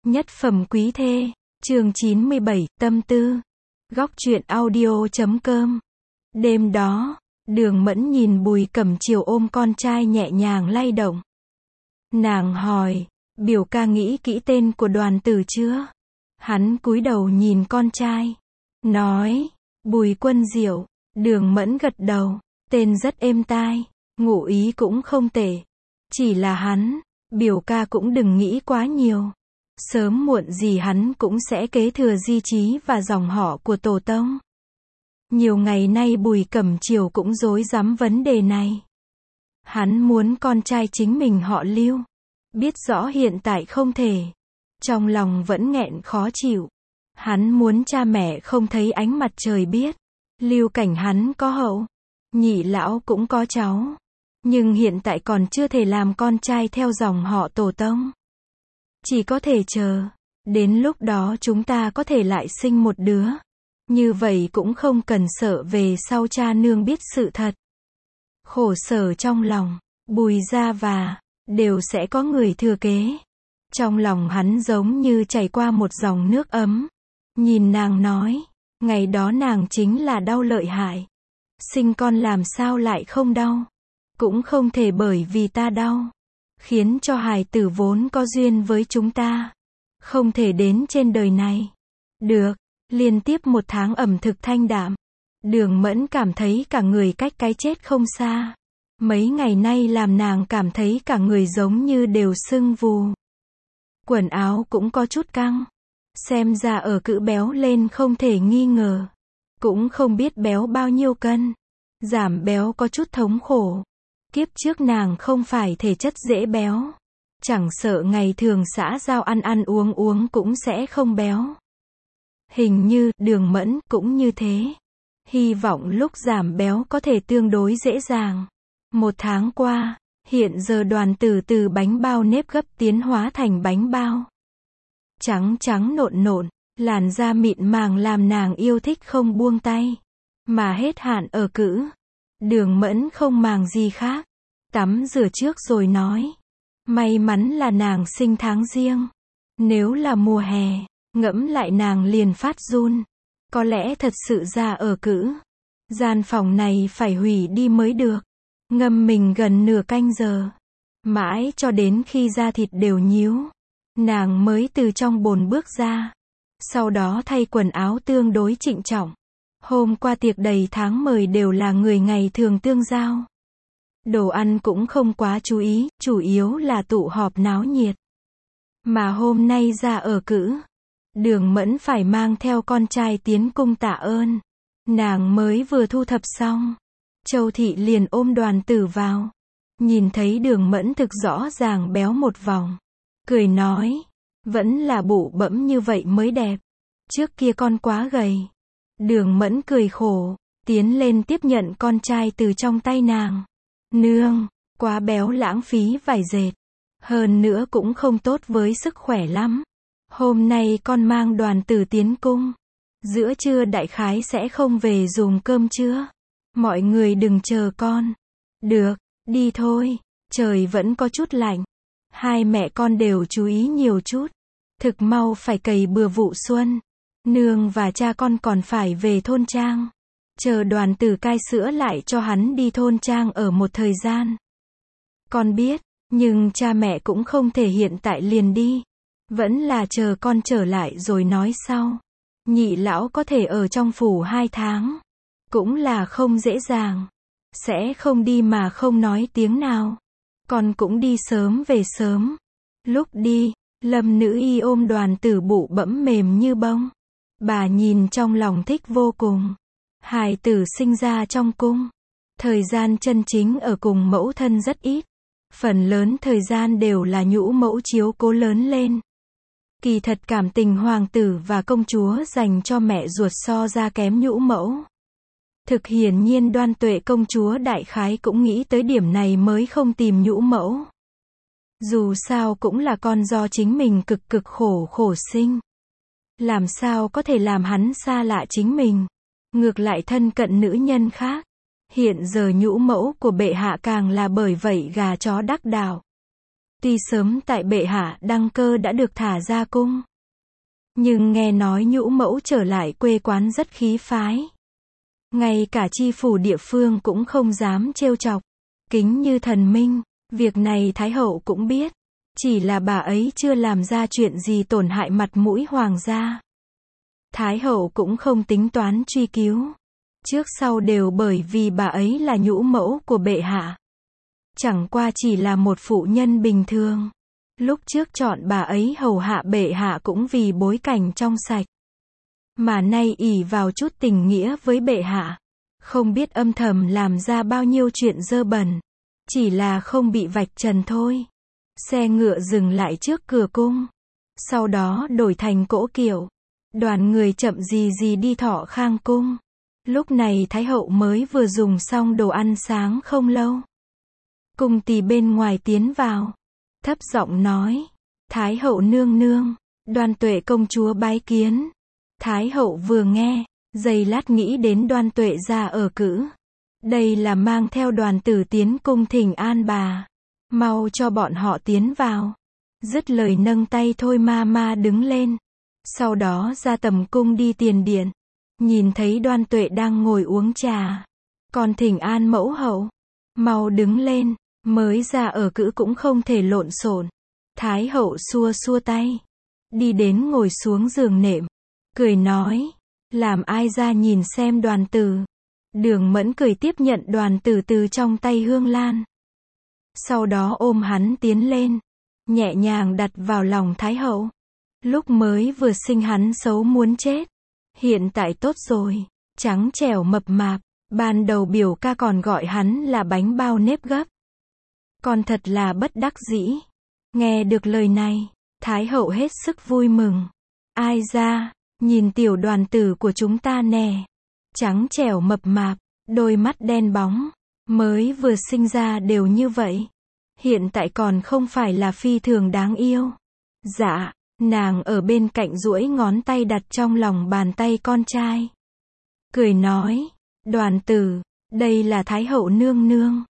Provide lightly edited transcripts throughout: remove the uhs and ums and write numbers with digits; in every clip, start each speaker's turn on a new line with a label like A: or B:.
A: Nhất phẩm quý thê, chương 97, tâm tư. Góc truyện audio.com. Đêm đó, Đường Mẫn nhìn Bùi Cẩm Chiều ôm con trai nhẹ nhàng lay động. Nàng hỏi, biểu ca nghĩ kỹ tên của đoàn tử chưa? Hắn cúi đầu nhìn con trai, nói, Bùi Quân Diệu. Đường Mẫn gật đầu, tên rất êm tai, ngụ ý cũng không tệ. Chỉ là hắn, biểu ca cũng đừng nghĩ quá nhiều. Sớm muộn gì hắn cũng sẽ kế thừa di chí và dòng họ của tổ tông. Nhiều ngày nay Bùi Cẩm Chiều cũng rối rắm vấn đề này. Hắn muốn con trai chính mình họ Lưu. Biết rõ hiện tại không thể. Trong lòng vẫn nghẹn khó chịu. Hắn muốn cha mẹ không thấy ánh mặt trời biết. Lưu Cảnh hắn có hậu. Nhị lão cũng có cháu. Nhưng hiện tại còn chưa thể làm con trai theo dòng họ tổ tông. Chỉ có thể chờ. Đến lúc đó chúng ta có thể lại sinh một đứa. Như vậy cũng không cần sợ về sau cha nương biết sự thật. Khổ sở trong lòng, Bùi gia và đều sẽ có người thừa kế. Trong lòng hắn giống như chảy qua một dòng nước ấm. Nhìn nàng nói, ngày đó nàng chính là đau lợi hại. Sinh con làm sao lại không đau. Cũng không thể bởi vì ta đau. Khiến cho hài tử vốn có duyên với chúng ta. Không thể đến trên đời này. Được, liên tiếp một tháng ẩm thực thanh đạm. Đường Mẫn cảm thấy cả người cách cái chết không xa. Mấy ngày nay làm nàng cảm thấy cả người giống như đều sưng vù. Quần áo cũng có chút căng. Xem ra ở cữ béo lên không thể nghi ngờ. Cũng không biết béo bao nhiêu cân. Giảm béo có chút thống khổ. Kiếp trước nàng không phải thể chất dễ béo. Chẳng sợ ngày thường xã giao ăn uống cũng sẽ không béo. Hình như Đường Mẫn cũng như thế. Hy vọng lúc giảm béo có thể tương đối dễ dàng. Một tháng qua, hiện giờ đoàn tử từ bánh bao nếp gấp tiến hóa thành bánh bao. Trắng trắng nộn nộn, làn da mịn màng làm nàng yêu thích không buông tay. Mà hết hạn ở cữ. Đường Mẫn không màng gì khác. Tắm rửa trước rồi nói. May mắn là nàng sinh tháng riêng. Nếu là mùa hè, ngẫm lại nàng liền phát run. Có lẽ thật sự ra ở cữ. Gian phòng này phải hủy đi mới được. Ngâm mình gần nửa canh giờ. Mãi cho đến khi da thịt đều nhíu. Nàng mới từ trong bồn bước ra. Sau đó thay quần áo tương đối trịnh trọng. Hôm qua tiệc đầy tháng mời đều là người ngày thường tương giao. Đồ ăn cũng không quá chú ý, chủ yếu là tụ họp náo nhiệt. Mà hôm nay ra ở cữ. Đường Mẫn phải mang theo con trai tiến cung tạ ơn. Nàng mới vừa thu thập xong. Châu Thị liền ôm đoàn tử vào. Nhìn thấy Đường Mẫn thực rõ ràng béo một vòng. Cười nói. Vẫn là bụ bẫm như vậy mới đẹp. Trước kia con quá gầy. Đường Mẫn cười khổ. Tiến lên tiếp nhận con trai từ trong tay nàng. Nương, quá béo lãng phí vải dệt. Hơn nữa cũng không tốt với sức khỏe lắm. Hôm nay con mang đoàn tử tiến cung. Giữa trưa đại khái sẽ không về dùng cơm trưa. Mọi người đừng chờ con. Được, đi thôi. Trời vẫn có chút lạnh. Hai mẹ con đều chú ý nhiều chút. Thực mau phải cày bừa vụ xuân. Nương và cha con còn phải về thôn trang. Chờ đoàn tử cai sữa lại cho hắn đi thôn trang ở một thời gian. Con biết, nhưng cha mẹ cũng không thể hiện tại liền đi. Vẫn là chờ con trở lại rồi nói sau. Nhị lão có thể ở trong phủ 2 tháng. Cũng là không dễ dàng. Sẽ không đi mà không nói tiếng nào. Con cũng đi sớm về sớm. Lúc đi, Lâm nữ y ôm đoàn tử bụ bẫm mềm như bông. Bà nhìn trong lòng thích vô cùng. Hài tử sinh ra trong cung. Thời gian chân chính ở cùng mẫu thân rất ít. Phần lớn thời gian đều là nhũ mẫu chiếu cố lớn lên. Kỳ thật cảm tình hoàng tử và công chúa dành cho mẹ ruột so ra kém nhũ mẫu. Thực hiển nhiên Đoan Tuệ công chúa đại khái cũng nghĩ tới điểm này mới không tìm nhũ mẫu. Dù sao cũng là con do chính mình cực khổ sinh. Làm sao có thể làm hắn xa lạ chính mình. Ngược lại thân cận nữ nhân khác. Hiện giờ nhũ mẫu của bệ hạ càng là bởi vậy gà chó đắc đạo. Tuy sớm tại bệ hạ đăng cơ đã được thả ra cung, nhưng nghe nói nhũ mẫu trở lại quê quán rất khí phái. Ngay cả chi phủ địa phương cũng không dám trêu chọc, kính như thần minh. Việc này Thái hậu cũng biết, chỉ là bà ấy chưa làm ra chuyện gì tổn hại mặt mũi hoàng gia. Thái hậu cũng không tính toán truy cứu, trước sau đều bởi vì bà ấy là nhũ mẫu của bệ hạ. Chẳng qua chỉ là một phụ nhân bình thường. Lúc trước chọn bà ấy hầu hạ bệ hạ cũng vì bối cảnh trong sạch. Mà nay ỷ vào chút tình nghĩa với bệ hạ, không biết âm thầm làm ra bao nhiêu chuyện dơ bẩn. Chỉ là không bị vạch trần thôi. Xe ngựa dừng lại trước cửa cung. Sau đó đổi thành cỗ kiệu. Đoàn người chậm gì gì đi Thọ Khang cung. Lúc này Thái hậu mới vừa dùng xong đồ ăn sáng không lâu. Cung tỳ bên ngoài tiến vào, thấp giọng nói, Thái hậu nương nương, Đoan Tuệ công chúa bái kiến. Thái hậu vừa nghe, giây lát nghĩ đến Đoan Tuệ ra ở cữ. Đây là mang theo đoàn tử tiến cung thỉnh an bà. Mau cho bọn họ tiến vào. Dứt lời nâng tay Thôi ma ma đứng lên. Sau đó ra tầm cung đi tiền điện. Nhìn thấy Đoan Tuệ đang ngồi uống trà. Còn thỉnh an mẫu hậu. Mau đứng lên. Mới ra ở cữ cũng không thể lộn xộn. Thái hậu xua xua tay. Đi đến ngồi xuống giường nệm. Cười nói. Làm ai ra nhìn xem đoàn tử. Đường Mẫn cười tiếp nhận đoàn tử từ trong tay Hương Lan. Sau đó ôm hắn tiến lên. Nhẹ nhàng đặt vào lòng Thái hậu. Lúc mới vừa sinh hắn xấu muốn chết. Hiện tại tốt rồi. Trắng trẻo mập mạp. Ban đầu biểu ca còn gọi hắn là bánh bao nếp gấp. Còn thật là bất đắc dĩ. Nghe được lời này, Thái hậu hết sức vui mừng. Ai ra, nhìn tiểu đoàn tử của chúng ta nè. Trắng trẻo mập mạp, đôi mắt đen bóng. Mới vừa sinh ra đều như vậy. Hiện tại còn không phải là phi thường đáng yêu. Dạ, nàng ở bên cạnh duỗi ngón tay đặt trong lòng bàn tay con trai. Cười nói, đoàn tử, đây là Thái hậu nương nương.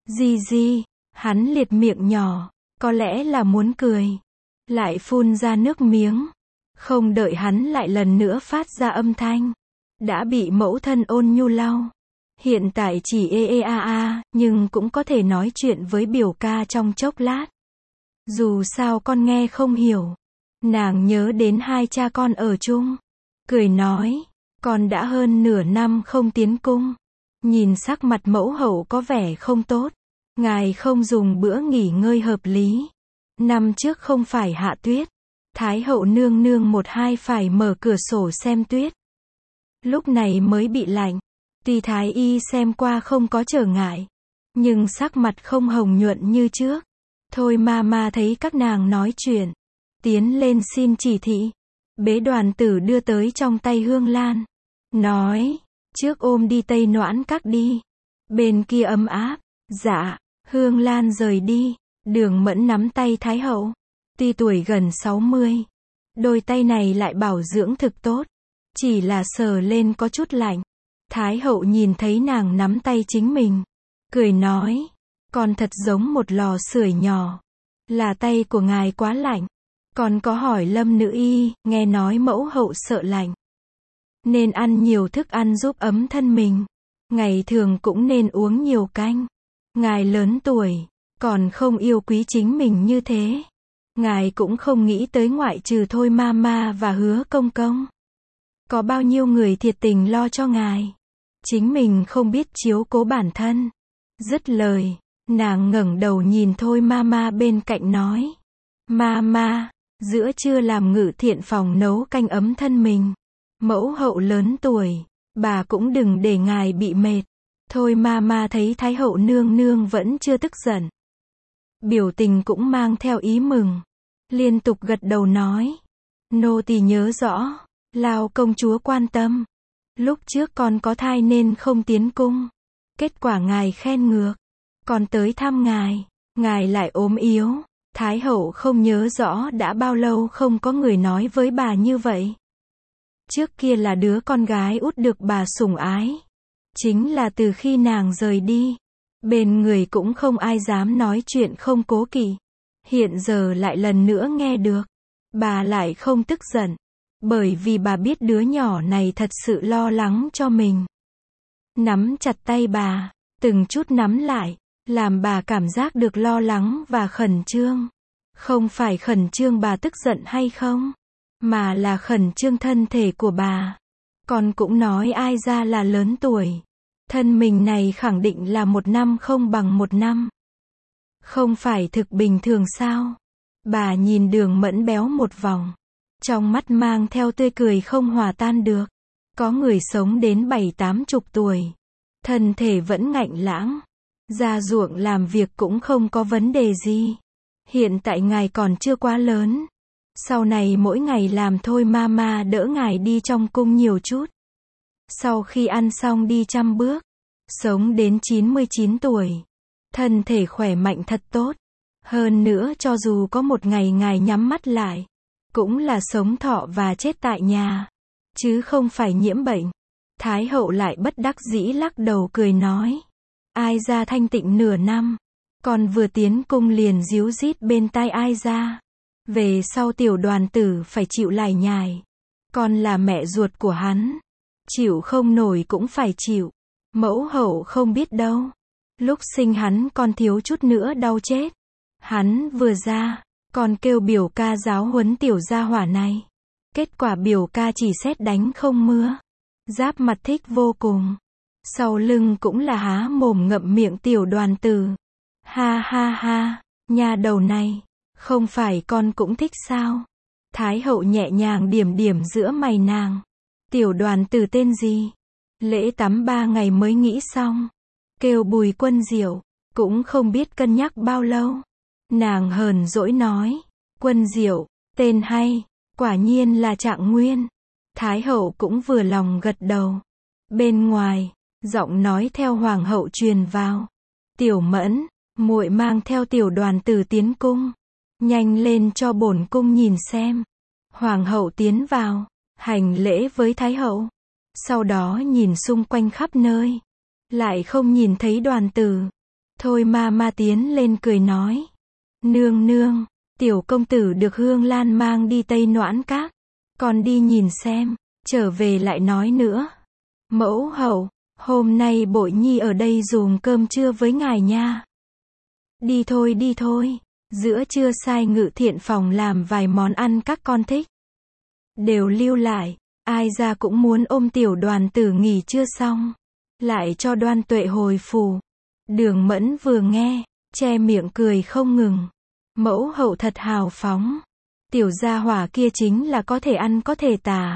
A: Di. Hắn liệt miệng nhỏ, có lẽ là muốn cười. Lại phun ra nước miếng. Không đợi hắn lại lần nữa phát ra âm thanh. Đã bị mẫu thân ôn nhu lau. Hiện tại chỉ nhưng cũng có thể nói chuyện với biểu ca trong chốc lát. Dù sao con nghe không hiểu. Nàng nhớ đến hai cha con ở chung. Cười nói, con đã hơn nửa năm không tiến cung. Nhìn sắc mặt mẫu hậu có vẻ không tốt. Ngài không dùng bữa nghỉ ngơi hợp lý. Năm trước không phải hạ tuyết. Thái hậu nương nương một hai phải mở cửa sổ xem tuyết. Lúc này mới bị lạnh. Tuy thái y xem qua không có trở ngại. Nhưng sắc mặt không hồng nhuận như trước. Thôi ma thấy các nàng nói chuyện. Tiến lên xin chỉ thị. Bế đoàn tử đưa tới trong tay Hương Lan. Nói, trước ôm đi Tây Noãn Các đi. Bên kia ấm áp. Dạ. Hương Lan rời đi. Đường Mẫn nắm tay Thái hậu. Tuy tuổi gần 60. Đôi tay này lại bảo dưỡng thực tốt. Chỉ là sờ lên có chút lạnh. Thái hậu nhìn thấy nàng nắm tay chính mình. Cười nói. Con thật giống một lò sưởi nhỏ. Là tay của ngài quá lạnh. Con có hỏi Lâm nữ y, nghe nói mẫu hậu sợ lạnh. Nên ăn nhiều thức ăn giúp ấm thân mình. Ngày thường cũng nên uống nhiều canh. Ngài lớn tuổi, còn không yêu quý chính mình như thế. Ngài cũng không nghĩ tới ngoại trừ Thôi ma và Hứa công công. Có bao nhiêu người thiệt tình lo cho ngài. Chính mình không biết chiếu cố bản thân. Dứt lời, nàng ngẩng đầu nhìn Thôi ma bên cạnh nói. Ma, giữa trưa làm ngự thiện phòng nấu canh ấm thân mình. Mẫu hậu lớn tuổi, bà cũng đừng để ngài bị mệt. Thôi ma thấy Thái hậu nương nương vẫn chưa tức giận. Biểu tình cũng mang theo ý mừng. Liên tục gật đầu nói. Nô tỳ nhớ rõ. Lao công chúa quan tâm. Lúc trước con có thai nên không tiến cung. Kết quả ngài khen ngược. Con tới thăm ngài. Ngài lại ốm yếu. Thái hậu không nhớ rõ đã bao lâu không có người nói với bà như vậy. Trước kia là đứa con gái út được bà sủng ái. Chính là từ khi nàng rời đi. Bên người cũng không ai dám nói chuyện không cố kỵ. Hiện giờ lại lần nữa nghe được. Bà lại không tức giận. Bởi vì bà biết đứa nhỏ này thật sự lo lắng cho mình. Nắm chặt tay bà, từng chút nắm lại, làm bà cảm giác được lo lắng và khẩn trương. Không phải khẩn trương bà tức giận hay không, mà là khẩn trương thân thể của bà. Con cũng nói ai ra là lớn tuổi. Thân mình này khẳng định là 1 năm không bằng 1 năm. Không phải thực bình thường sao? Bà nhìn Đường Mẫn béo một vòng. Trong mắt mang theo tươi cười không hòa tan được. Có người sống đến 70-80 tuổi. Thân thể vẫn ngạnh lãng. Ra ruộng làm việc cũng không có vấn đề gì. Hiện tại ngài còn chưa quá lớn. Sau này mỗi ngày làm thôi mama đỡ ngài đi trong cung nhiều chút. Sau khi ăn xong đi 100 bước. Sống đến 99 tuổi. Thân thể khỏe mạnh thật tốt. Hơn nữa cho dù có một ngày ngài nhắm mắt lại. Cũng là sống thọ và chết tại nhà. Chứ không phải nhiễm bệnh. Thái hậu lại bất đắc dĩ lắc đầu cười nói. Ai ra thanh tịnh nửa năm. Con vừa tiến cung liền díu dít bên tai ai ra. Về sau tiểu đoàn tử phải chịu lải nhải. Con là mẹ ruột của hắn. Chịu không nổi cũng phải chịu. Mẫu hậu không biết đâu. Lúc sinh hắn con thiếu chút nữa đau chết. Hắn vừa ra, con kêu biểu ca giáo huấn tiểu gia hỏa này. Kết quả biểu ca chỉ sét đánh không mưa. Giáp mặt thích vô cùng. Sau lưng cũng là há mồm ngậm miệng tiểu đoàn tử. Ha ha ha, nha đầu này, không phải con cũng thích sao? Thái hậu nhẹ nhàng điểm điểm giữa mày nàng. Tiểu đoàn tử tên gì? Lễ tắm 3 ngày mới nghĩ xong. Kêu Bùi Quân Diệu, cũng không biết cân nhắc bao lâu. Nàng hờn dỗi nói, Quân Diệu, tên hay, quả nhiên là Trạng Nguyên. Thái hậu cũng vừa lòng gật đầu. Bên ngoài, giọng nói theo hoàng hậu truyền vào. Tiểu Mẫn, muội mang theo tiểu đoàn tử tiến cung. Nhanh lên cho bổn cung nhìn xem. Hoàng hậu tiến vào, hành lễ với Thái hậu. Sau đó nhìn xung quanh khắp nơi. Lại không nhìn thấy đoàn tử. Thôi ma tiến lên cười nói. Nương nương, tiểu công tử được Hương Lan mang đi Tây Noãn Các. Con đi nhìn xem, trở về lại nói nữa. Mẫu hậu, hôm nay Bội Nhi ở đây dùng cơm trưa với ngài nha. Đi thôi, giữa trưa sai Ngự Thiện phòng làm vài món ăn các con thích. Đều lưu lại, ai ra cũng muốn ôm tiểu đoàn tử nghỉ trưa xong. Lại cho Đoan Tuệ hồi phủ. Đường Mẫn vừa nghe, che miệng cười không ngừng. Mẫu hậu thật hào phóng. Tiểu gia hỏa kia chính là có thể ăn có thể tả.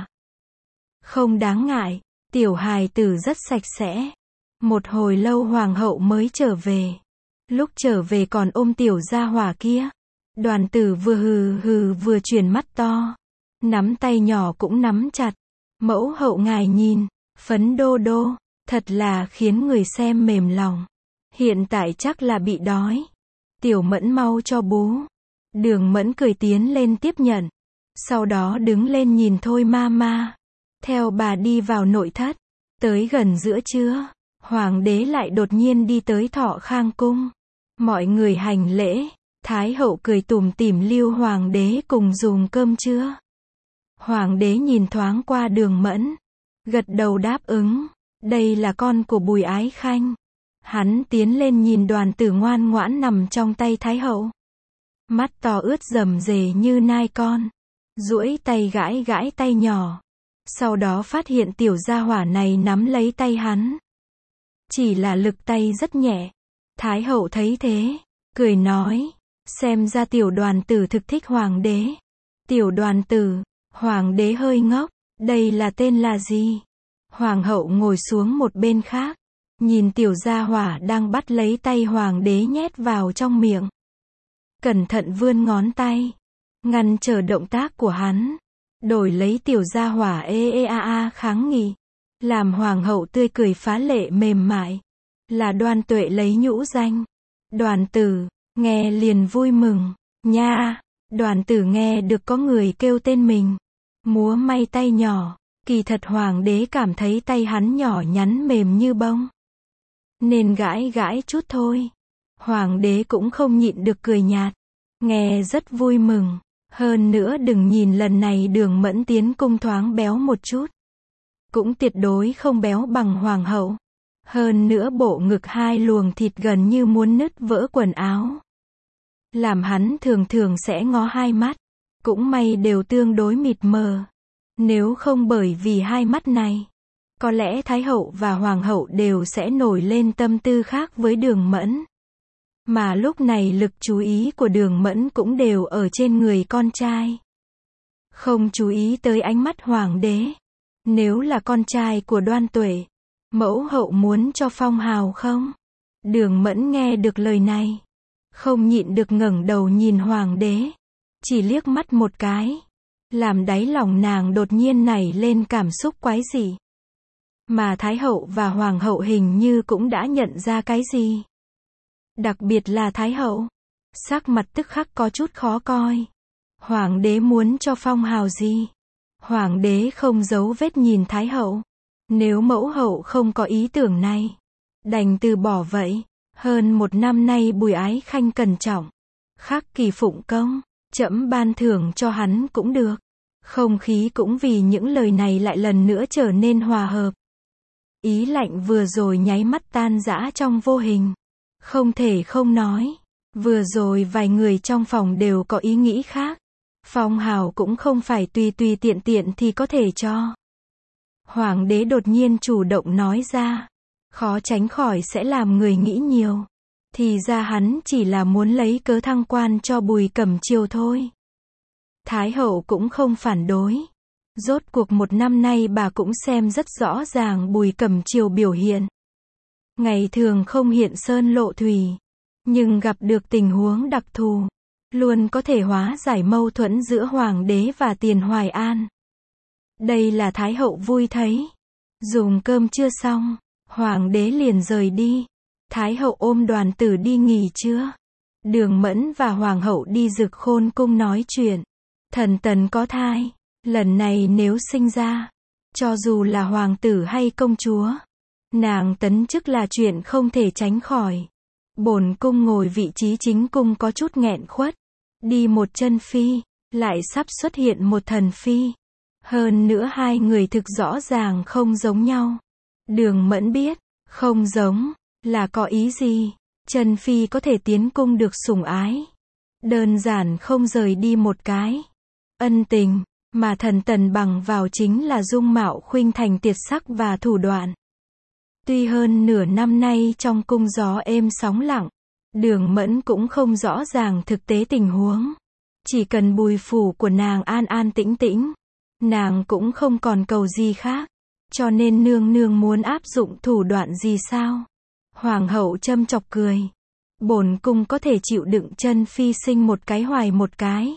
A: Không đáng ngại, tiểu hài tử rất sạch sẽ. Một hồi lâu hoàng hậu mới trở về. Lúc trở về còn ôm tiểu gia hỏa kia. Đoàn tử vừa hừ hừ vừa chuyển mắt to. Nắm tay nhỏ cũng nắm chặt. Mẫu hậu ngài nhìn, phấn đô đô, thật là khiến người xem mềm lòng. Hiện tại chắc là bị đói. Tiểu Mẫn mau cho bú. Đường Mẫn cười tiến lên tiếp nhận. Sau đó đứng lên nhìn thôi mama. Theo bà đi vào nội thất. Tới gần giữa trưa, hoàng đế lại đột nhiên đi tới Thọ Khang cung. Mọi người hành lễ. Thái hậu cười tủm tỉm lưu hoàng đế cùng dùng cơm trưa. Hoàng đế nhìn thoáng qua Đường Mẫn. Gật đầu đáp ứng. Đây là con của Bùi Ái Khanh. Hắn tiến lên nhìn đoàn tử ngoan ngoãn nằm trong tay Thái hậu. Mắt to ướt rầm rề như nai con. Duỗi tay gãi gãi tay nhỏ. Sau đó phát hiện tiểu gia hỏa này nắm lấy tay hắn. Chỉ là lực tay rất nhẹ. Thái hậu thấy thế, cười nói. Xem ra tiểu đoàn tử thực thích hoàng đế. Tiểu đoàn tử, hoàng đế hơi ngốc. Đây là tên là gì? Hoàng hậu ngồi xuống một bên khác. Nhìn tiểu gia hỏa đang bắt lấy tay hoàng đế nhét vào trong miệng. Cẩn thận vươn ngón tay. Ngăn trở động tác của hắn. Đổi lấy tiểu gia hỏa kháng nghị. Làm hoàng hậu tươi cười phá lệ mềm mại. Là Đoan Tuệ lấy nhũ danh. Đoàn tử, nghe liền vui mừng. Nha, đoàn tử nghe được có người kêu tên mình. Múa may tay nhỏ. Kỳ thật hoàng đế cảm thấy tay hắn nhỏ nhắn mềm như bông. Nên gãi gãi chút thôi. Hoàng đế cũng không nhịn được cười nhạt. Nghe rất vui mừng. Hơn nữa đừng nhìn lần này Đường Mẫn tiến cung thoáng béo một chút. Cũng tuyệt đối không béo bằng hoàng hậu. Hơn nữa bộ ngực 2 luồng thịt gần như muốn nứt vỡ quần áo. Làm hắn thường thường sẽ ngó 2 mắt. Cũng may đều tương đối mịt mờ. Nếu không bởi vì 2 mắt này, có lẽ Thái hậu và Hoàng hậu đều sẽ nổi lên tâm tư khác với Đường Mẫn. Mà lúc này lực chú ý của Đường Mẫn cũng đều ở trên người con trai. Không chú ý tới ánh mắt hoàng đế. Nếu là con trai của Đoan Tuệ, mẫu hậu muốn cho phong hào không? Đường Mẫn nghe được lời này, không nhịn được ngẩng đầu nhìn hoàng đế. Chỉ liếc mắt một cái, làm đáy lòng nàng đột nhiên nảy lên cảm xúc quái dị. Mà Thái hậu và Hoàng hậu hình như cũng đã nhận ra cái gì. Đặc biệt là Thái hậu, sắc mặt tức khắc có chút khó coi. Hoàng đế muốn cho phong hào gì? Hoàng đế không giấu vết nhìn Thái hậu. Nếu mẫu hậu không có ý tưởng này, đành từ bỏ vậy. Hơn 1 năm nay Bùi Ái Khanh cẩn trọng, khắc kỷ phụng công, trẫm ban thưởng cho hắn cũng được. Không khí cũng vì những lời này lại lần nữa trở nên hòa hợp. Ý lạnh vừa rồi nháy mắt tan rã trong vô hình. Không thể không nói, vừa rồi vài người trong phòng đều có ý nghĩ khác. Phong hào cũng không phải tùy tùy tiện tiện thì có thể cho. Hoàng đế đột nhiên chủ động nói ra, khó tránh khỏi sẽ làm người nghĩ nhiều. Thì ra hắn chỉ là muốn lấy cớ thăng quan cho Bùi Cẩm Chiêu thôi. Thái hậu cũng không phản đối. Rốt cuộc 1 năm nay bà cũng xem rất rõ ràng Bùi Cẩm Chiêu biểu hiện. Ngày thường không hiện sơn lộ thủy, nhưng gặp được tình huống đặc thù, luôn có thể hóa giải mâu thuẫn giữa hoàng đế và Tiền Hoài An. Đây là Thái hậu vui thấy. Dùng cơm chưa xong, hoàng đế liền rời đi. Thái hậu ôm Đoàn Tử đi nghỉ trưa. Đường Mẫn và Hoàng hậu đi Dực Khôn cung nói chuyện. Thần tần có thai, lần này nếu sinh ra, cho dù là hoàng tử hay công chúa, nàng tấn chức là chuyện không thể tránh khỏi. Bổn cung ngồi vị trí chính cung có chút nghẹn khuất. Đi một chân phi, lại sắp xuất hiện một thần phi. Hơn nữa 2 người thực rõ ràng không giống nhau. Đường Mẫn biết, không giống, là có ý gì? Chân phi có thể tiến cung được sủng ái. Đơn giản không rời đi một cái. Ân tình, mà thần tần bằng vào chính là dung mạo khuynh thành tuyệt sắc và thủ đoạn. Tuy hơn nửa năm nay trong cung gió êm sóng lặng, Đường Mẫn cũng không rõ ràng thực tế tình huống. Chỉ cần Bùi phủ của nàng an an tĩnh tĩnh, nàng cũng không còn cầu gì khác. Cho nên nương nương muốn áp dụng thủ đoạn gì sao? Hoàng hậu châm chọc cười. Bổn cung có thể chịu đựng chân phi sinh một cái hoài một cái.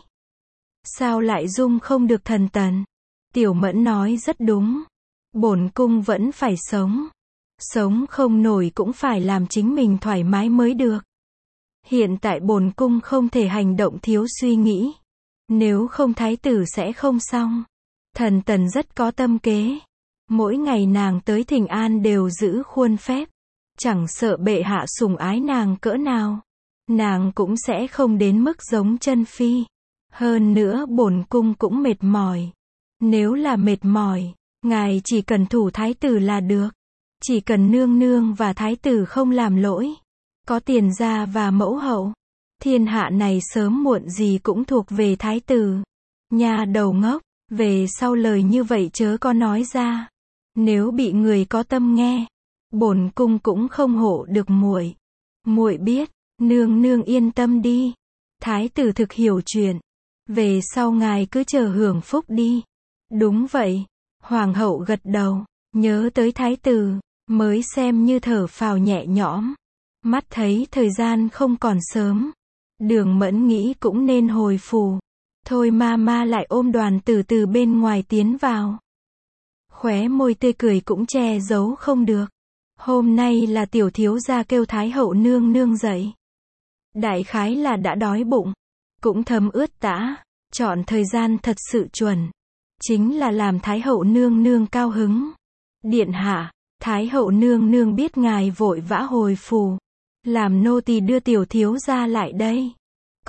A: Sao lại dung không được thần tần? Tiểu Mẫn nói rất đúng. Bổn cung vẫn phải sống. Sống không nổi cũng phải làm chính mình thoải mái mới được. Hiện tại bổn cung không thể hành động thiếu suy nghĩ. Nếu không thái tử sẽ không xong. Thần tần rất có tâm kế. Mỗi ngày nàng tới thỉnh an đều giữ khuôn phép. Chẳng sợ bệ hạ sủng ái nàng cỡ nào. Nàng cũng sẽ không đến mức giống chân phi. Hơn nữa bổn cung cũng mệt mỏi. Nếu là mệt mỏi, ngài chỉ cần thủ thái tử là được. Chỉ cần nương nương và thái tử không làm lỗi. Có tiền gia và mẫu hậu. Thiên hạ này sớm muộn gì cũng thuộc về thái tử. Nhà đầu ngốc, về sau lời như vậy chớ có nói ra. Nếu bị người có tâm nghe, bổn cung cũng không hộ được muội. Muội biết, nương nương yên tâm đi. Thái tử thực hiểu chuyện. Về sau ngài cứ chờ hưởng phúc đi. Đúng vậy. Hoàng hậu gật đầu, nhớ tới thái tử, mới xem như thở phào nhẹ nhõm. Mắt thấy thời gian không còn sớm. Đường Mẫn nghĩ cũng nên hồi phủ. Thôi ma lại ôm Đoàn Tử từ bên ngoài tiến vào. Khóe môi tươi cười cũng che giấu không được. Hôm nay là tiểu thiếu gia kêu Thái hậu nương nương dậy. Đại khái là đã đói bụng. Cũng thấm ướt tã. Chọn thời gian thật sự chuẩn. Chính là làm Thái hậu nương nương cao hứng. Điện hạ, Thái hậu nương nương biết ngài vội vã hồi phủ. Làm nô tỳ đưa tiểu thiếu gia lại đây.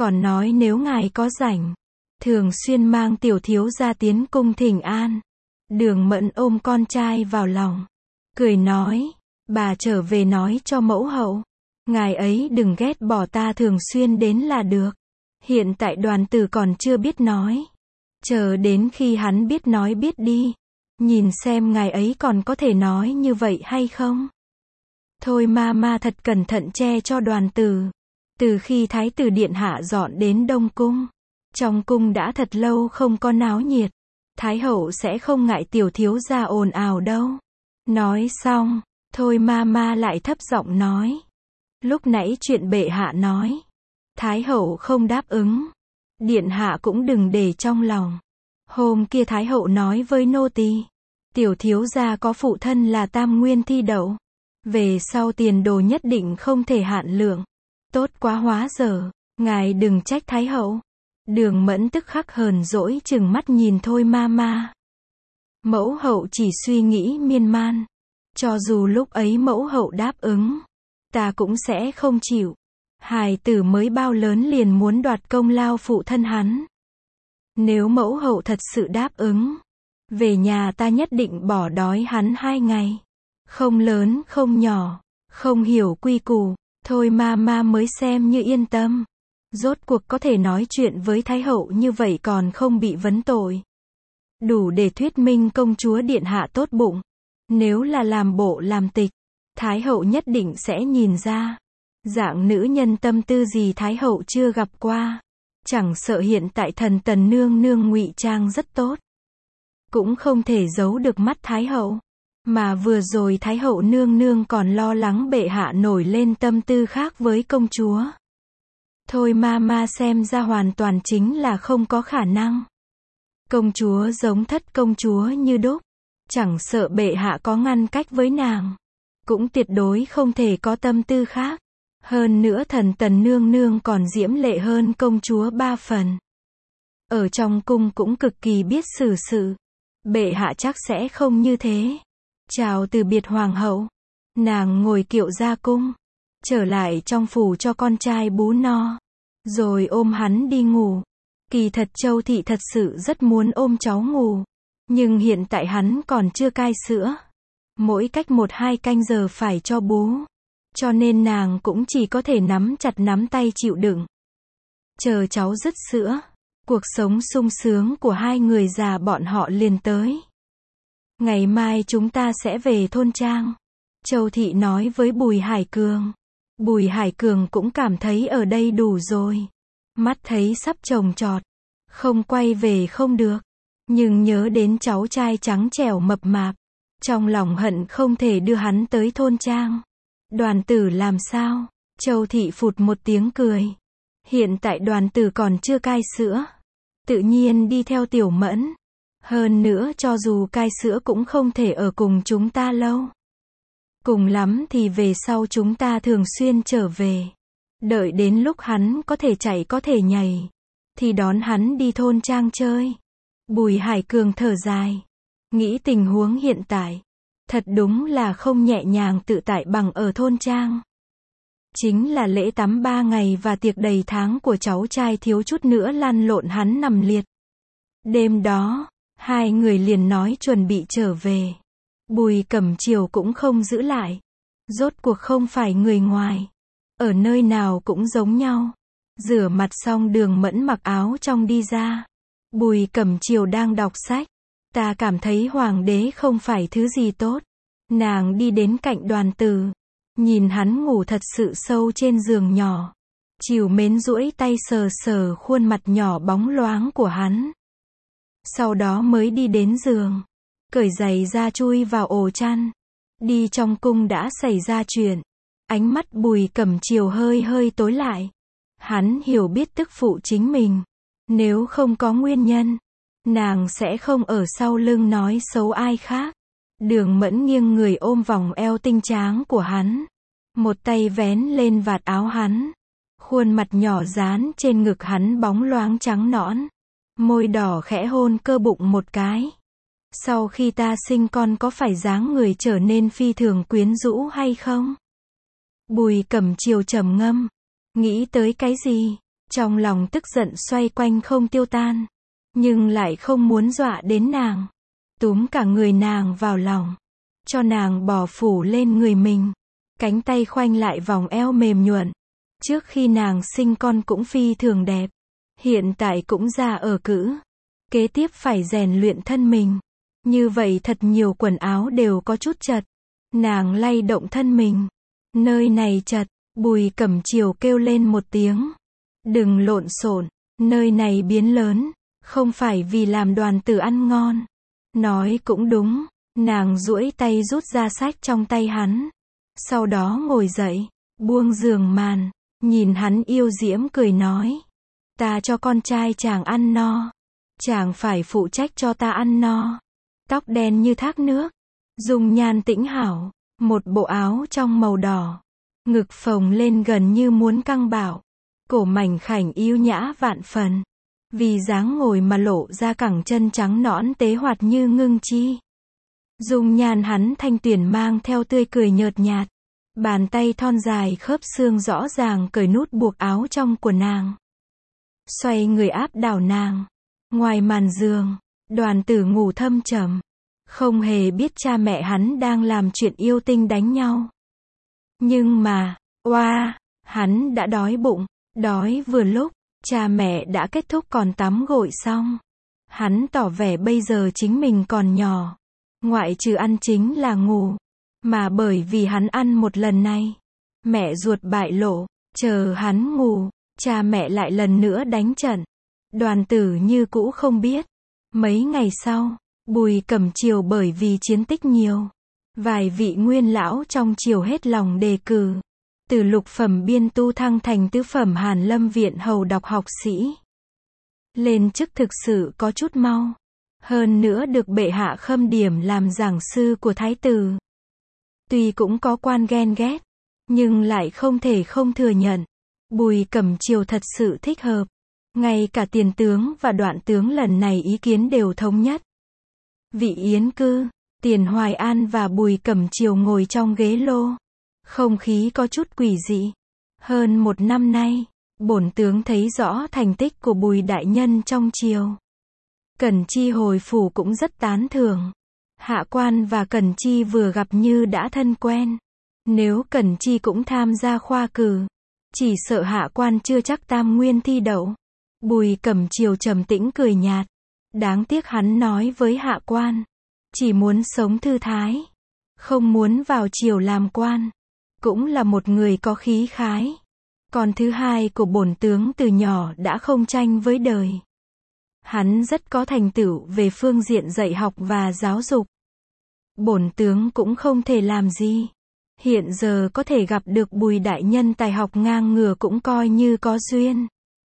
A: còn nói nếu ngài có rảnh, thường xuyên mang tiểu thiếu gia tiến cung thỉnh an. Đường Mẫn ôm con trai vào lòng, cười nói, bà trở về nói cho mẫu hậu, ngài ấy đừng ghét bỏ ta thường xuyên đến là được. Hiện tại Đoàn Tử còn chưa biết nói, chờ đến khi hắn biết nói biết đi, nhìn xem ngài ấy còn có thể nói như vậy hay không. Thôi ma thật cẩn thận che cho Đoàn Tử. Từ khi Thái tử điện hạ dọn đến Đông Cung, trong cung đã thật lâu không có náo nhiệt. Thái hậu sẽ không ngại tiểu thiếu gia ồn ào đâu. Nói xong, thôi ma lại thấp giọng nói. Lúc nãy chuyện bệ hạ nói, Thái hậu không đáp ứng. Điện hạ cũng đừng để trong lòng. Hôm kia Thái hậu nói với nô tỳ, tiểu thiếu gia có phụ thân là Tam Nguyên thi đậu. Về sau tiền đồ nhất định không thể hạn lượng. Tốt quá hóa dở, ngài đừng trách Thái hậu. Đường Mẫn tức khắc hờn dỗi chừng mắt nhìn thôi ma. Mẫu hậu chỉ suy nghĩ miên man. Cho dù lúc ấy mẫu hậu đáp ứng, ta cũng sẽ không chịu. Hài tử mới bao lớn liền muốn đoạt công lao phụ thân hắn. Nếu mẫu hậu thật sự đáp ứng, về nhà ta nhất định bỏ đói hắn 2 ngày. Không lớn không nhỏ, không hiểu quy củ, thôi ma mới xem như yên tâm. Rốt cuộc có thể nói chuyện với Thái hậu như vậy còn không bị vấn tội. Đủ để thuyết minh công chúa điện hạ tốt bụng. Nếu là làm bộ làm tịch, Thái hậu nhất định sẽ nhìn ra. Dạng nữ nhân tâm tư gì Thái hậu chưa gặp qua. Chẳng sợ hiện tại thần tần nương nương ngụy trang rất tốt, cũng không thể giấu được mắt Thái hậu. Mà vừa rồi Thái hậu nương nương còn lo lắng bệ hạ nổi lên tâm tư khác với công chúa. Thôi ma xem ra hoàn toàn chính là không có khả năng. Công chúa giống thất công chúa như đúc. Chẳng sợ bệ hạ có ngăn cách với nàng, cũng tuyệt đối không thể có tâm tư khác. Hơn nữa thần tần nương nương còn diễm lệ hơn công chúa 3 phần. Ở trong cung cũng cực kỳ biết xử sự. Bệ hạ chắc sẽ không như thế. Chào từ biệt hoàng hậu. Nàng ngồi kiệu ra cung, trở lại trong phủ cho con trai bú no, rồi ôm hắn đi ngủ. Kỳ thật Châu thị thật sự rất muốn ôm cháu ngủ, nhưng hiện tại hắn còn chưa cai sữa. Mỗi cách 1-2 canh giờ phải cho bú. Cho nên nàng cũng chỉ có thể nắm chặt nắm tay chịu đựng. Chờ cháu dứt sữa, cuộc sống sung sướng của hai người già bọn họ liền tới. Ngày mai chúng ta sẽ về thôn trang. Châu thị nói với Bùi Hải Cường. Bùi Hải Cường cũng cảm thấy ở đây đủ rồi. Mắt thấy sắp chồng chọt, không quay về không được. Nhưng nhớ đến cháu trai trắng trẻo mập mạp, trong lòng hận không thể đưa hắn tới thôn trang. Đoàn Tử làm sao? Châu thị phụt một tiếng cười. Hiện tại Đoàn Tử còn chưa cai sữa, tự nhiên đi theo Tiểu Mẫn. Hơn nữa cho dù cai sữa cũng không thể ở cùng chúng ta lâu. Cùng lắm thì về sau chúng ta thường xuyên trở về. Đợi đến lúc hắn có thể chạy có thể nhảy, thì đón hắn đi thôn trang chơi. Bùi Hải Cường thở dài. Nghĩ tình huống hiện tại, thật đúng là không nhẹ nhàng tự tại bằng ở thôn trang. Chính là lễ tắm 3 ngày và tiệc đầy tháng của cháu trai thiếu chút nữa lăn lộn hắn nằm liệt. Đêm đó, hai người liền nói chuẩn bị trở về. Bùi Cẩm Chiều cũng không giữ lại. Rốt cuộc không phải người ngoài. Ở nơi nào cũng giống nhau. Rửa mặt xong Đường Mẫn mặc áo trong đi ra. Bùi Cẩm Chiều đang đọc sách. Ta cảm thấy hoàng đế không phải thứ gì tốt. Nàng đi đến cạnh Đoàn Tử, nhìn hắn ngủ thật sự sâu trên giường nhỏ. Trìu mến duỗi tay sờ sờ khuôn mặt nhỏ bóng loáng của hắn. Sau đó mới đi đến giường, cởi giày ra chui vào ổ chăn. Đi trong cung đã xảy ra chuyện. Ánh mắt Bùi Cẩm Chiều hơi hơi tối lại. Hắn hiểu biết tức phụ chính mình. Nếu không có nguyên nhân, nàng sẽ không ở sau lưng nói xấu ai khác. Đường Mẫn nghiêng người ôm vòng eo tinh tráng của hắn. Một tay vén lên vạt áo hắn. Khuôn mặt nhỏ dán trên ngực hắn bóng loáng trắng nõn. Môi đỏ khẽ hôn cơ bụng một cái. Sau khi ta sinh con có phải dáng người trở nên phi thường quyến rũ hay không? Bùi Cẩm Chiều trầm ngâm. Nghĩ tới cái gì? Trong lòng tức giận xoay quanh không tiêu tan, nhưng lại không muốn dọa đến nàng. Túm cả người nàng vào lòng, cho nàng bò phủ lên người mình. Cánh tay khoanh lại vòng eo mềm nhuận. Trước khi nàng sinh con cũng phi thường đẹp. Hiện tại cũng già ở cữ. Kế tiếp phải rèn luyện thân mình. Như vậy thật nhiều quần áo đều có chút chật. Nàng lay động thân mình. Nơi này chật, Bùi Cẩm Chiều kêu lên một tiếng. Đừng lộn xộn, nơi này biến lớn, không phải vì làm đoàn tử ăn ngon. Nói cũng đúng, nàng duỗi tay rút ra sách trong tay hắn. Sau đó ngồi dậy, buông giường màn, nhìn hắn yêu diễm cười nói. Ta cho con trai chàng ăn no. Chàng phải phụ trách cho ta ăn no. Tóc đen như thác nước, dung nhan tĩnh hảo, một bộ áo trong màu đỏ. Ngực phồng lên gần như muốn căng bạo. Cổ mảnh khảnh yêu nhã vạn phần. Vì dáng ngồi mà lộ ra cẳng chân trắng nõn tế hoạt như ngưng chi. Dung nhan hắn thanh tuyển mang theo tươi cười nhợt nhạt. Bàn tay thon dài khớp xương rõ ràng cởi nút buộc áo trong của nàng. Xoay người áp đảo nàng. Ngoài màn giường, Đoàn Tử ngủ thâm trầm. Không hề biết cha mẹ hắn đang làm chuyện yêu tinh đánh nhau. Nhưng mà, hắn đã đói bụng. Đói vừa lúc, cha mẹ đã kết thúc còn tắm gội xong. Hắn tỏ vẻ bây giờ chính mình còn nhỏ. Ngoại trừ ăn chính là ngủ. Mà bởi vì hắn ăn một lần này, mẹ ruột bại lộ, chờ hắn ngủ, cha mẹ lại lần nữa đánh trận. Đoàn Tử như cũ không biết. Mấy ngày sau, Bùi Cẩm Chiều bởi vì chiến tích nhiều. Vài vị nguyên lão trong triều hết lòng đề cử. Từ lục phẩm biên tu thăng thành tứ phẩm Hàn Lâm viện hầu đọc học sĩ. Lên chức thực sự có chút mau. Hơn nữa được bệ hạ khâm điểm làm giảng sư của thái tử. Tuy cũng có quan ghen ghét, nhưng lại không thể không thừa nhận. Bùi Cẩm Chiều thật sự thích hợp. Ngay cả tiền tướng và đoạn tướng lần này ý kiến đều thống nhất. Vị Yến Cư, Tiền Hoài An và Bùi Cẩm Chiều ngồi trong ghế lô. Không khí có chút quỷ dị. Hơn một năm nay, bổn tướng thấy rõ thành tích của Bùi đại nhân trong triều. Cẩn Chi hồi phủ cũng rất tán thưởng. Hạ quan và Cẩn Chi vừa gặp như đã thân quen. Nếu Cẩn Chi cũng tham gia khoa cử, chỉ sợ hạ quan chưa chắc tam nguyên thi đậu. Bùi Cẩm Chiều trầm tĩnh cười nhạt. Đáng tiếc hắn nói với hạ quan, chỉ muốn sống thư thái, không muốn vào triều làm quan. Cũng là một người có khí khái. Còn thứ hai của bổn tướng từ nhỏ đã không tranh với đời. Hắn rất có thành tựu về phương diện dạy học và giáo dục. Bổn tướng cũng không thể làm gì. Hiện giờ có thể gặp được Bùi đại nhân tài học ngang ngửa cũng coi như có duyên.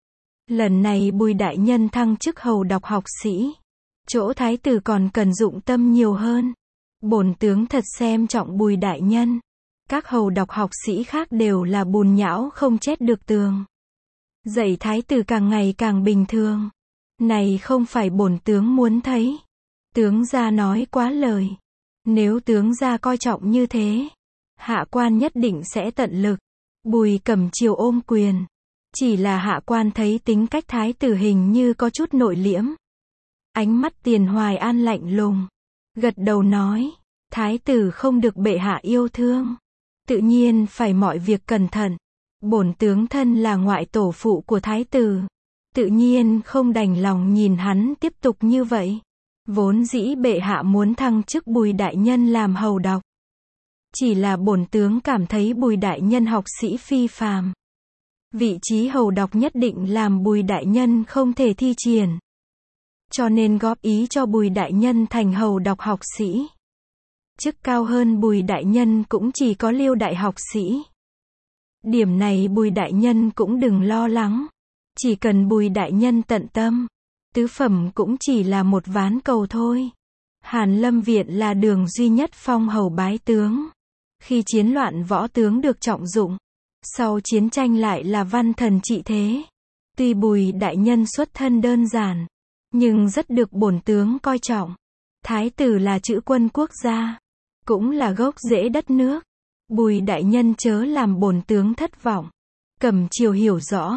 A: Lần này Bùi đại nhân thăng chức hầu đọc học sĩ. Chỗ thái tử còn cần dụng tâm nhiều hơn. Bổn tướng thật xem trọng Bùi đại nhân. Các hầu đọc học sĩ khác đều là bùn nhão không chết được tường. Dạy thái tử càng ngày càng bình thường. Này không phải bổn tướng muốn thấy. Tướng gia nói quá lời. Nếu tướng gia coi trọng như thế, hạ quan nhất định sẽ tận lực. Bùi Cẩm Chiều ôm quyền. Chỉ là hạ quan thấy tính cách thái tử hình như có chút nội liễm. Ánh mắt Tiền Hoài An lạnh lùng. Gật đầu nói, thái tử không được bệ hạ yêu thương. Tự nhiên phải mọi việc cẩn thận. Bổn tướng thân là ngoại tổ phụ của thái tử. Tự nhiên không đành lòng nhìn hắn tiếp tục như vậy. Vốn dĩ bệ hạ muốn thăng chức Bùi đại nhân làm hầu đọc. Chỉ là bổn tướng cảm thấy Bùi đại nhân học sĩ phi phàm. Vị trí hầu đọc nhất định làm Bùi đại nhân không thể thi triển. Cho nên góp ý cho Bùi đại nhân thành hầu đọc học sĩ. Chức cao hơn Bùi đại nhân cũng chỉ có Liêu đại học sĩ. Điểm này Bùi đại nhân cũng đừng lo lắng. Chỉ cần Bùi đại nhân tận tâm, tứ phẩm cũng chỉ là một ván cầu thôi. Hàn Lâm viện là đường duy nhất phong hầu bái tướng. Khi chiến loạn võ tướng được trọng dụng, sau chiến tranh lại là văn thần trị thế. Tuy Bùi đại nhân xuất thân đơn giản, nhưng rất được bổn tướng coi trọng. Thái tử là chữ quân quốc gia, cũng là gốc rễ đất nước. Bùi đại nhân chớ làm bổn tướng thất vọng. Cẩm Chiều hiểu rõ,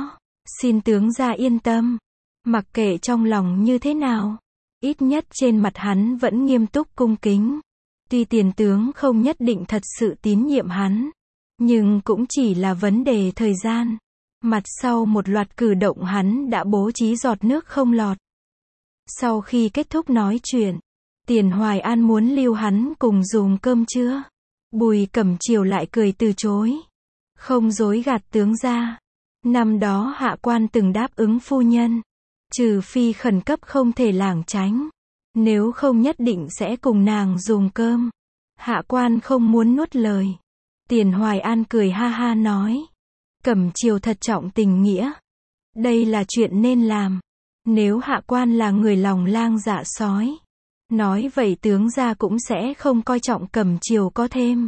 A: Xin tướng gia yên tâm. Mặc kệ trong lòng như thế nào, ít nhất trên mặt hắn vẫn nghiêm túc cung kính. Tuy tiền tướng không nhất định thật sự tín nhiệm hắn, nhưng cũng chỉ là vấn đề thời gian. Mặt sau một loạt cử động hắn đã bố trí giọt nước không lọt. Sau khi kết thúc nói chuyện, Tiền Hoài An muốn lưu hắn cùng dùng cơm trưa. Bùi Cẩm Chiều lại cười từ chối. Không dối gạt tướng gia. Năm đó hạ quan từng đáp ứng phu nhân. Trừ phi khẩn cấp không thể lảng tránh. Nếu không nhất định sẽ cùng nàng dùng cơm. Hạ quan không muốn nuốt lời. Tiền Hoài An cười ha ha nói. Cẩm Chiều thật trọng tình nghĩa. Đây là chuyện nên làm. Nếu hạ quan là người lòng lang dạ sói, nói vậy tướng gia cũng sẽ không coi trọng Cẩm Chiều có thêm.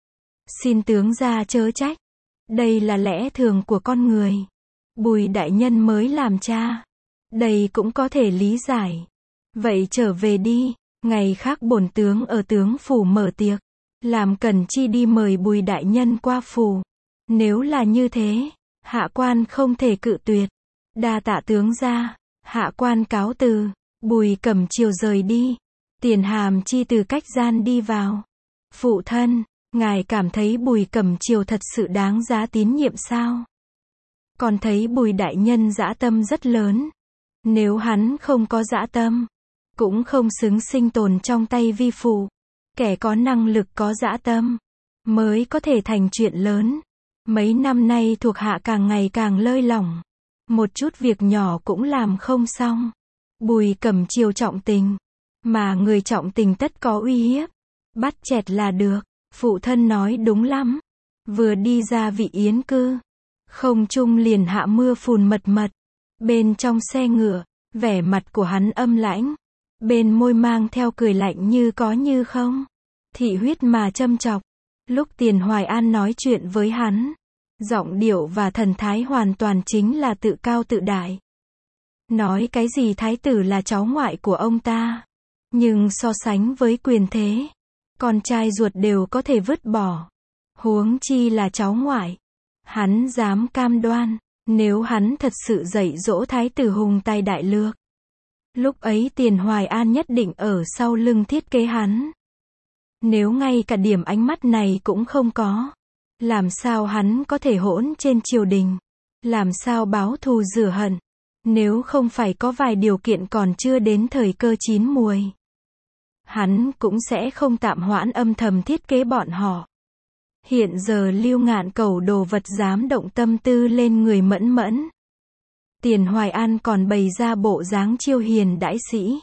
A: Xin tướng gia chớ trách. Đây là lẽ thường của con người. Bùi đại nhân mới làm cha. Đây cũng có thể lý giải. Vậy trở về đi. Ngày khác bổn tướng ở tướng phủ mở tiệc. Làm cần chi đi mời Bùi đại nhân qua phủ. Nếu là như thế, hạ quan không thể cự tuyệt. Đa tạ tướng gia. Hạ quan cáo từ. Bùi Cẩm Chiều rời đi. Tiền Hàm Chi từ cách gian đi vào. Phụ thân, ngài cảm thấy Bùi Cẩm Chiều thật sự đáng giá tín nhiệm sao? Còn thấy Bùi đại nhân dã tâm rất lớn. Nếu hắn không có dã tâm, cũng không xứng sinh tồn trong tay vi phụ. Kẻ có năng lực có dã tâm, mới có thể thành chuyện lớn. Mấy năm nay thuộc hạ càng ngày càng lơi lỏng. Một chút việc nhỏ cũng làm không xong. Bùi Cẩm Chiều trọng tình. Mà người trọng tình tất có uy hiếp. Bắt chẹt là được. Phụ thân nói đúng lắm. Vừa đi ra vị yến cư, không trung liền hạ mưa phùn mật mật. Bên trong xe ngựa, vẻ mặt của hắn âm lãnh. Bên môi mang theo cười lạnh như có như không. Thị huyết mà châm chọc. Lúc Tiền Hoài An nói chuyện với hắn, giọng điệu và thần thái hoàn toàn chính là tự cao tự đại. Nói cái gì thái tử là cháu ngoại của ông ta. Nhưng so sánh với quyền thế, con trai ruột đều có thể vứt bỏ. Huống chi là cháu ngoại. Hắn dám cam đoan, nếu hắn thật sự dạy dỗ thái tử hùng tài đại lược, lúc ấy Tiền Hoài An nhất định ở sau lưng thiết kế hắn. Nếu ngay cả điểm ánh mắt này cũng không có, làm sao hắn có thể hỗn trên triều đình? Làm sao báo thù rửa hận? Nếu không phải có vài điều kiện còn chưa đến thời cơ chín muồi, hắn cũng sẽ không tạm hoãn âm thầm thiết kế bọn họ. Hiện giờ Lưu Ngạn Cẩu đồ vật dám động tâm tư lên người Mẫn Mẫn. Tiền Hoài An còn bày ra bộ dáng chiêu hiền đãi sĩ.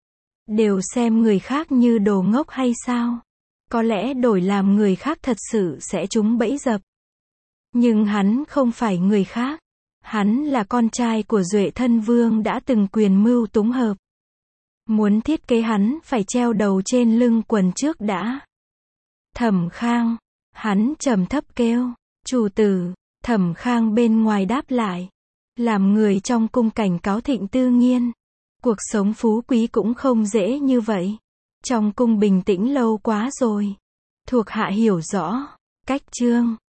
A: Đều xem người khác như đồ ngốc hay sao? Có lẽ đổi làm người khác thật sự sẽ trúng bẫy dập. Nhưng hắn không phải người khác. Hắn là con trai của Duệ Thân Vương đã từng quyền mưu túng hợp. Muốn thiết kế hắn phải treo đầu trên lưng quần trước đã. Thẩm Khang. Hắn trầm thấp kêu. Chủ tử. Thẩm Khang bên ngoài đáp lại. Làm người trong cung cảnh cáo Thịnh Tư Nghiên. Cuộc sống phú quý cũng không dễ như vậy. Trong cung bình tĩnh lâu quá rồi. Thuộc hạ hiểu rõ. Cách chương.